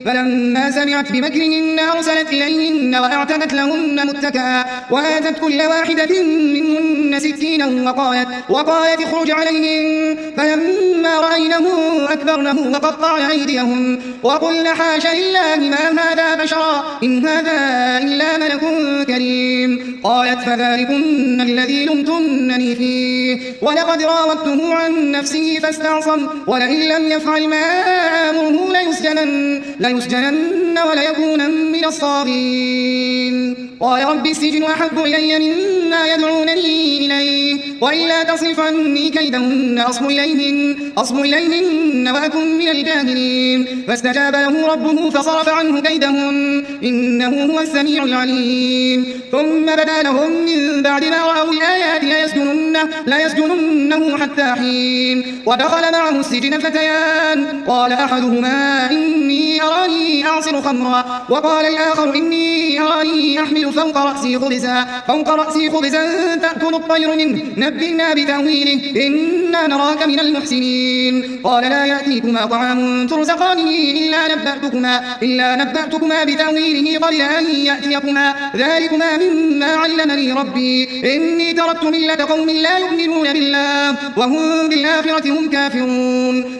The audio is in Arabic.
فلما سمعت بمكرهن أرسلت إليهن وأعتدت لهن متكئا وآتت كل واحدة منهن سكينا وقالت اخرج عليهن. فلما رأينه أكبرنه وقطعن أيديهن وقلن حاش لله ما هذا بشرا إن هذا إلا ملك كريم. قالت فذلكن الذي لمتنني فيه ولقد راودته عن نفسه فاستعصم ولئن لم يفعل ما آمره ليسجنن وليكونن من الصاغرين. قال رب السجن أحب إلي مما يدعونني إليه وإلا تصرف عني كيدهن أصب إليهن وأكن من الجاهلين. فاستجاب له ربه فصرف عنه كيدهن إنه هو السميع العليم. ثم بدا لهم من بعد ما رأوا الآيات ليسجننه حتى حين. ودخل معه السجن فتيان قال أحدهما إني أراني أعصر خمرا وقال الآخر إني أراني أحمل فوق رأسي خبزا تأكل الطير منه نبئنا بتأويله إنا نراك من المحسنين. قال لا يأتيكما طعام ترزقانه إلا نبأتكما بتأويله قبل أن يأتيكما ذلكما مما علمني ربي إني تركت ملة قوم لا يؤمنون بالله وهم بالآخرة هم كافرون.